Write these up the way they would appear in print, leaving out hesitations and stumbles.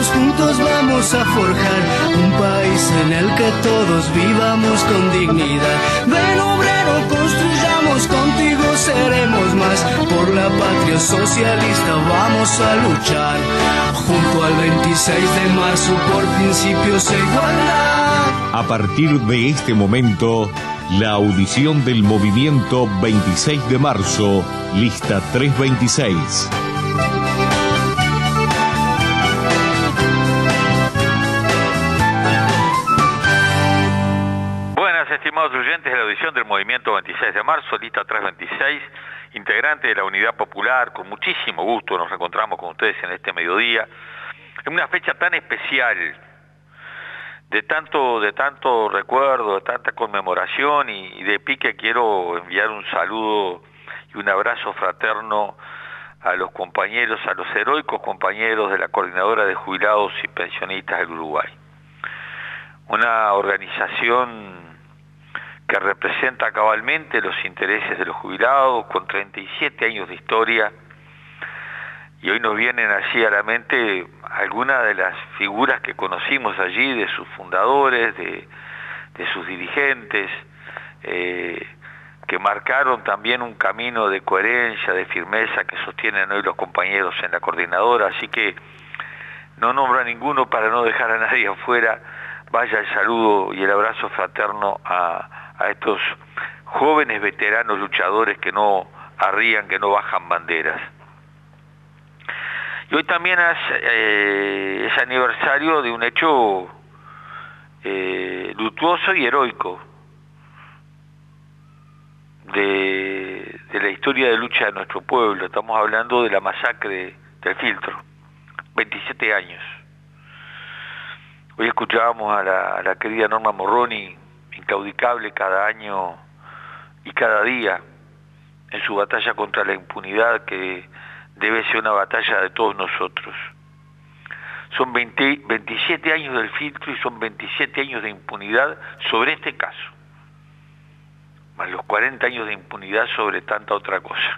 todos juntos vamos a forjar un país en el que todos vivamos con dignidad. Ven obrero, construyamos, contigo seremos más. Por la patria socialista vamos a luchar, junto al 26 de marzo por principios e igualdad. A partir de este momento, la audición del movimiento 26 de marzo, lista 326. Buenas, estimados oyentes de la audición del movimiento 26 de marzo, lista 326, integrante de la Unidad Popular. Con muchísimo gusto nos encontramos con ustedes en este mediodía, en una fecha tan especial, de tanto recuerdo, de tanta conmemoración, y de pique quiero enviar un saludo y un abrazo fraterno a los compañeros, a los heroicos compañeros de la Coordinadora de Jubilados y Pensionistas del Uruguay. Una organización que representa cabalmente los intereses de los jubilados, con 37 años de historia, y hoy nos vienen así a la mente algunas de las figuras que conocimos allí, de sus fundadores, de sus dirigentes, que marcaron también un camino de coherencia, de firmeza que sostienen hoy los compañeros en la coordinadora. Así que no nombro a ninguno para no dejar a nadie afuera. Vaya el saludo y el abrazo fraterno a estos jóvenes veteranos luchadores que no arrían, que no bajan banderas. Y hoy también es aniversario de un hecho luctuoso y heroico de la historia de lucha de nuestro pueblo. Estamos hablando de la masacre del Filtro, 27 años. Hoy escuchábamos a la querida Norma Morroni, inclaudicable cada año y cada día en su batalla contra la impunidad, que debe ser una batalla de todos nosotros. Son 27 años del Filtro y son 27 años de impunidad sobre este caso, más los 40 años de impunidad sobre tanta otra cosa.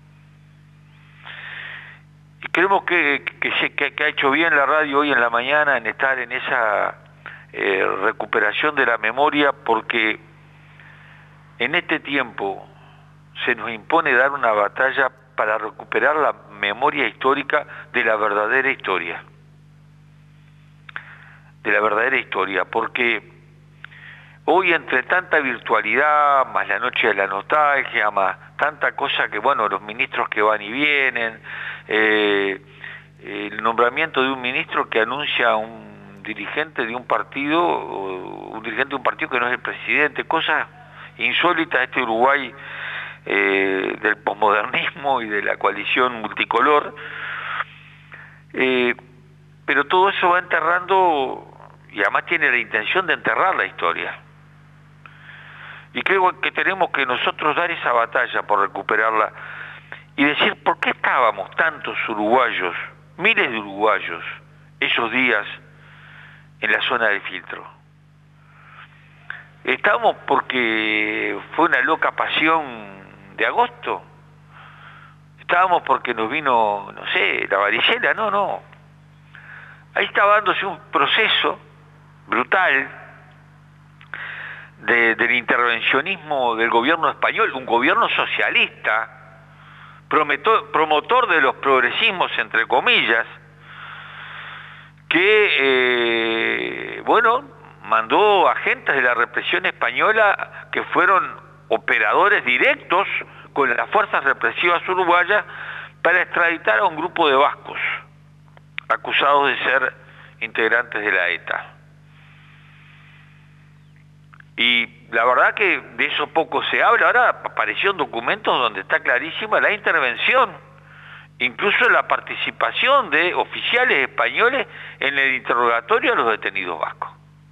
Y creemos que ha hecho bien la radio hoy en la mañana en estar en esa recuperación de la memoria, porque en este tiempo se nos impone dar una batalla para recuperar la memoria histórica de la verdadera historia. De la verdadera historia, porque hoy, entre tanta virtualidad, más la noche de la nostalgia, más tanta cosa que, bueno, los ministros que van y vienen, el nombramiento de un ministro que anuncia un dirigente de un partido, o un dirigente de un partido que no es el presidente, cosas insólitas de este Uruguay del posmodernismo y de la coalición multicolor, pero todo eso va enterrando, y además tiene la intención de enterrar la historia. Y creo que tenemos que nosotros dar esa batalla por recuperarla y decir por qué estábamos tantos uruguayos, miles de uruguayos, esos días en la zona del Filtro. Estábamos porque fue una loca pasión de agosto. Estábamos porque nos vino, no sé, la varicela. No. Ahí estaba dándose un proceso brutal del intervencionismo del gobierno español, un gobierno socialista, promotor de los progresismos, entre comillas, que, mandó agentes de la represión española que fueron operadores directos con las fuerzas represivas uruguayas para extraditar a un grupo de vascos acusados de ser integrantes de la ETA. Y la verdad que de eso poco se habla. Ahora aparecieron documentos donde está clarísima la intervención, incluso la participación de oficiales españoles en el interrogatorio a los detenidos vascos.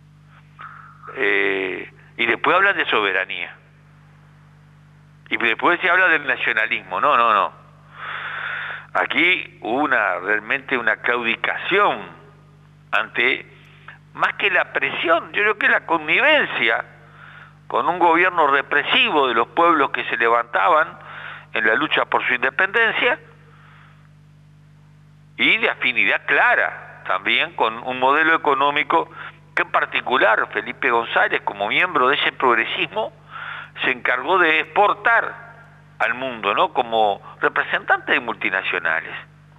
Y después hablan de soberanía. Y después se habla del nacionalismo. No. Aquí hubo realmente una claudicación ante, más que la presión, yo creo que la connivencia con un gobierno represivo de los pueblos que se levantaban en la lucha por su independencia, y de afinidad clara también con un modelo económico que en particular Felipe González, como miembro de ese progresismo, se encargó de exportar al mundo, ¿no?, como representante de multinacionales.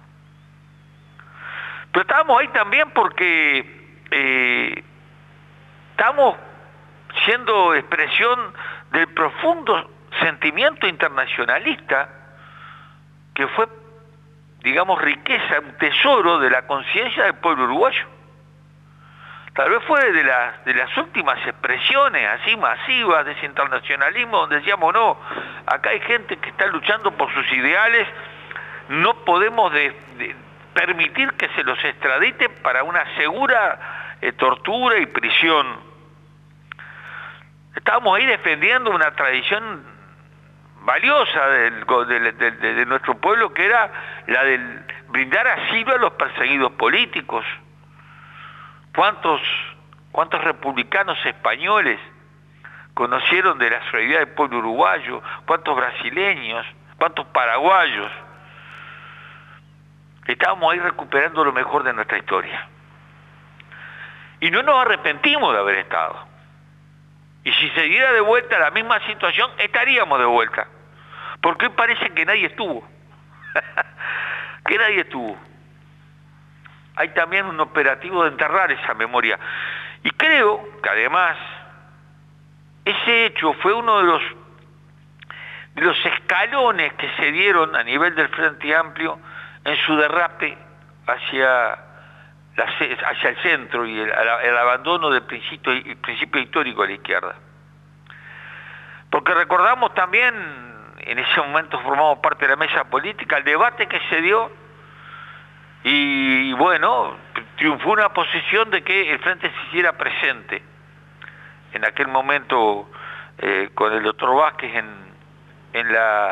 Pero estábamos ahí también porque estamos siendo expresión del profundo sentimiento internacionalista que fue, digamos, riqueza, un tesoro de la conciencia del pueblo uruguayo. Tal vez fue de las últimas expresiones así masivas de ese internacionalismo donde decíamos, no, acá hay gente que está luchando por sus ideales, no podemos permitir que se los extradite para una segura tortura y prisión. Estábamos ahí defendiendo una tradición valiosa de nuestro pueblo, que era la del brindar asilo a los perseguidos políticos. ¿Cuántos republicanos españoles conocieron de la solidaridad del pueblo uruguayo? ¿Cuántos brasileños? ¿Cuántos paraguayos? Estábamos ahí recuperando lo mejor de nuestra historia. Y no nos arrepentimos de haber estado. Y si se diera de vuelta la misma situación, estaríamos de vuelta. Porque hoy parece que nadie estuvo. Que nadie estuvo. Hay también un operativo de enterrar esa memoria. Y creo que además ese hecho fue uno de los escalones que se dieron a nivel del Frente Amplio en su derrape hacia el centro y el abandono del principio histórico de la izquierda. Porque recordamos también, en ese momento formamos parte de la mesa política, el debate que se dio, y bueno, triunfó una posición de que el Frente se hiciera presente. En aquel momento, con el doctor Vázquez en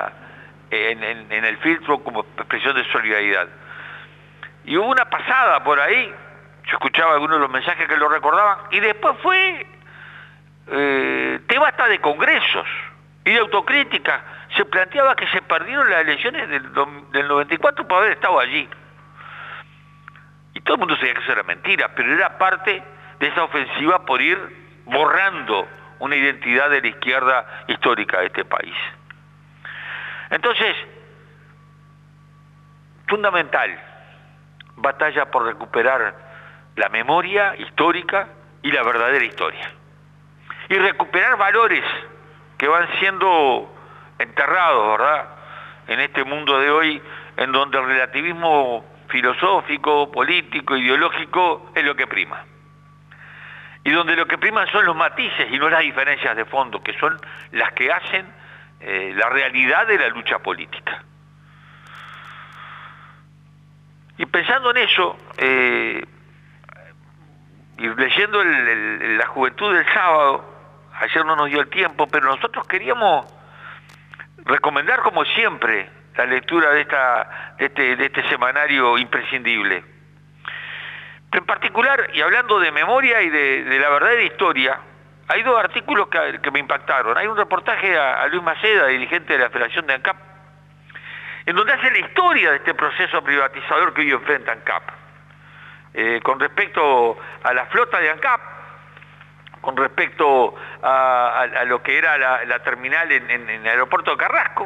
el filtro como expresión de solidaridad. Y hubo una pasada por ahí, yo escuchaba algunos de los mensajes que lo recordaban, y después fue tema hasta de congresos y de autocrítica. Se planteaba que se perdieron las elecciones del 94 por haber estado allí. Y todo el mundo sabía que eso era mentira, pero era parte de esa ofensiva por ir borrando una identidad de la izquierda histórica de este país. Entonces, fundamental, batalla por recuperar la memoria histórica y la verdadera historia. Y recuperar valores que van siendo enterrados, ¿verdad?, en este mundo de hoy, en donde el relativismo filosófico, político, ideológico es lo que prima. Y donde lo que prima son los matices y no las diferencias de fondo, que son las que hacen la realidad de la lucha política. Y pensando en eso, y leyendo la juventud del sábado, ayer no nos dio el tiempo, pero nosotros queríamos recomendar como siempre la lectura de este semanario imprescindible. En particular, y hablando de memoria y de la verdadera historia, hay dos artículos que me impactaron. Hay un reportaje a Luis Maceda, dirigente de la Federación de ANCAP, en donde hace la historia de este proceso privatizador que hoy enfrenta ANCAP, con respecto a la flota de ANCAP, con respecto a lo que era la terminal en el aeropuerto de Carrasco,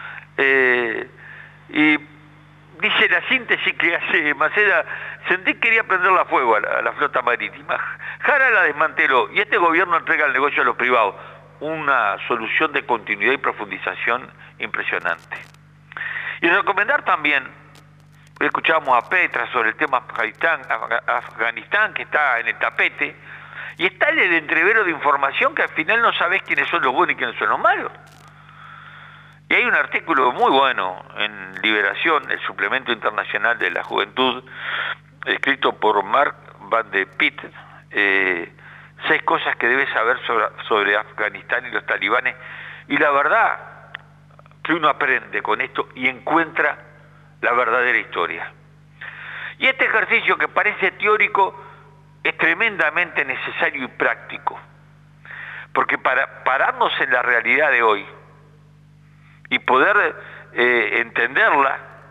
y dice la síntesis que hace Maceda: Sendí quería prenderla a fuego a la flota marítima. Jara la desmanteló y este gobierno entrega el negocio a los privados. Una solución de continuidad y profundización impresionante. Y recomendar también, hoy escuchábamos a Petra sobre el tema Afganistán, que está en el tapete, y está en el entrevero de información que al final no sabés quiénes son los buenos y quiénes son los malos. Y hay un artículo muy bueno en Liberación, el suplemento internacional de la juventud, escrito por Mark Van de Pitt, 6 cosas que debes saber sobre Afganistán y los talibanes, y la verdad que uno aprende con esto y encuentra la verdadera historia. Y este ejercicio, que parece teórico, es tremendamente necesario y práctico, porque para pararnos en la realidad de hoy y poder entenderla,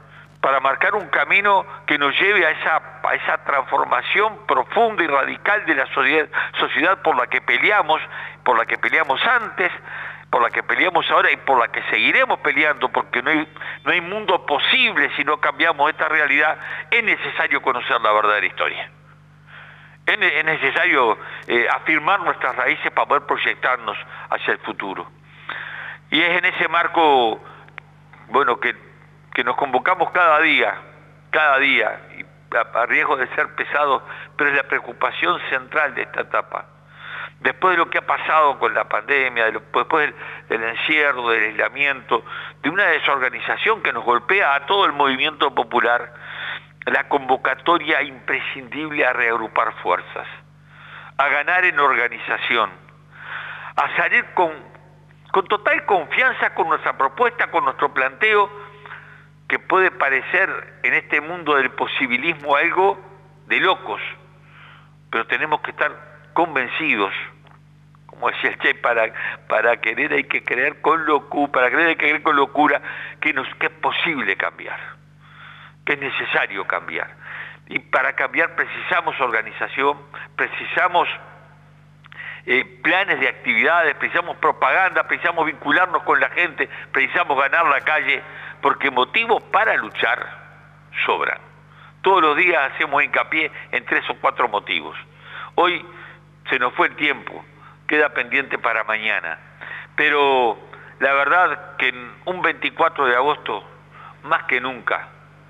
para marcar un camino que nos lleve a esa transformación profunda y radical de la sociedad por la que peleamos antes, por la que peleamos ahora y por la que seguiremos peleando, porque no hay mundo posible si no cambiamos esta realidad. Es necesario conocer la verdadera historia. Es necesario afirmar nuestras raíces para poder proyectarnos hacia el futuro. Y es en ese marco, bueno, que nos convocamos cada día, y a riesgo de ser pesados, pero es la preocupación central de esta etapa. Después de lo que ha pasado con la pandemia, después del encierro, del aislamiento, de una desorganización que nos golpea a todo el movimiento popular, la convocatoria imprescindible a reagrupar fuerzas, a ganar en organización, a salir con total confianza con nuestra propuesta, con nuestro planteo, que puede parecer en este mundo del posibilismo algo de locos, pero tenemos que estar convencidos, como decía el Che, para querer hay que creer con locura, que es posible cambiar, que es necesario cambiar. Y para cambiar precisamos organización, precisamos planes de actividades, precisamos propaganda, precisamos vincularnos con la gente, precisamos ganar la calle, porque motivos para luchar sobran. Todos los días hacemos hincapié en 3 o 4 motivos. Hoy se nos fue el tiempo, queda pendiente para mañana, pero la verdad que en un 24 de agosto, más que nunca,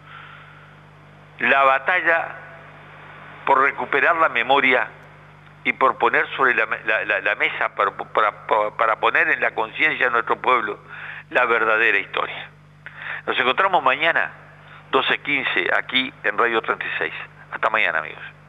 la batalla por recuperar la memoria y por poner sobre la mesa, para poner en la conciencia de nuestro pueblo la verdadera historia. Nos encontramos mañana, 12:15, aquí en Radio 36. Hasta mañana, amigos.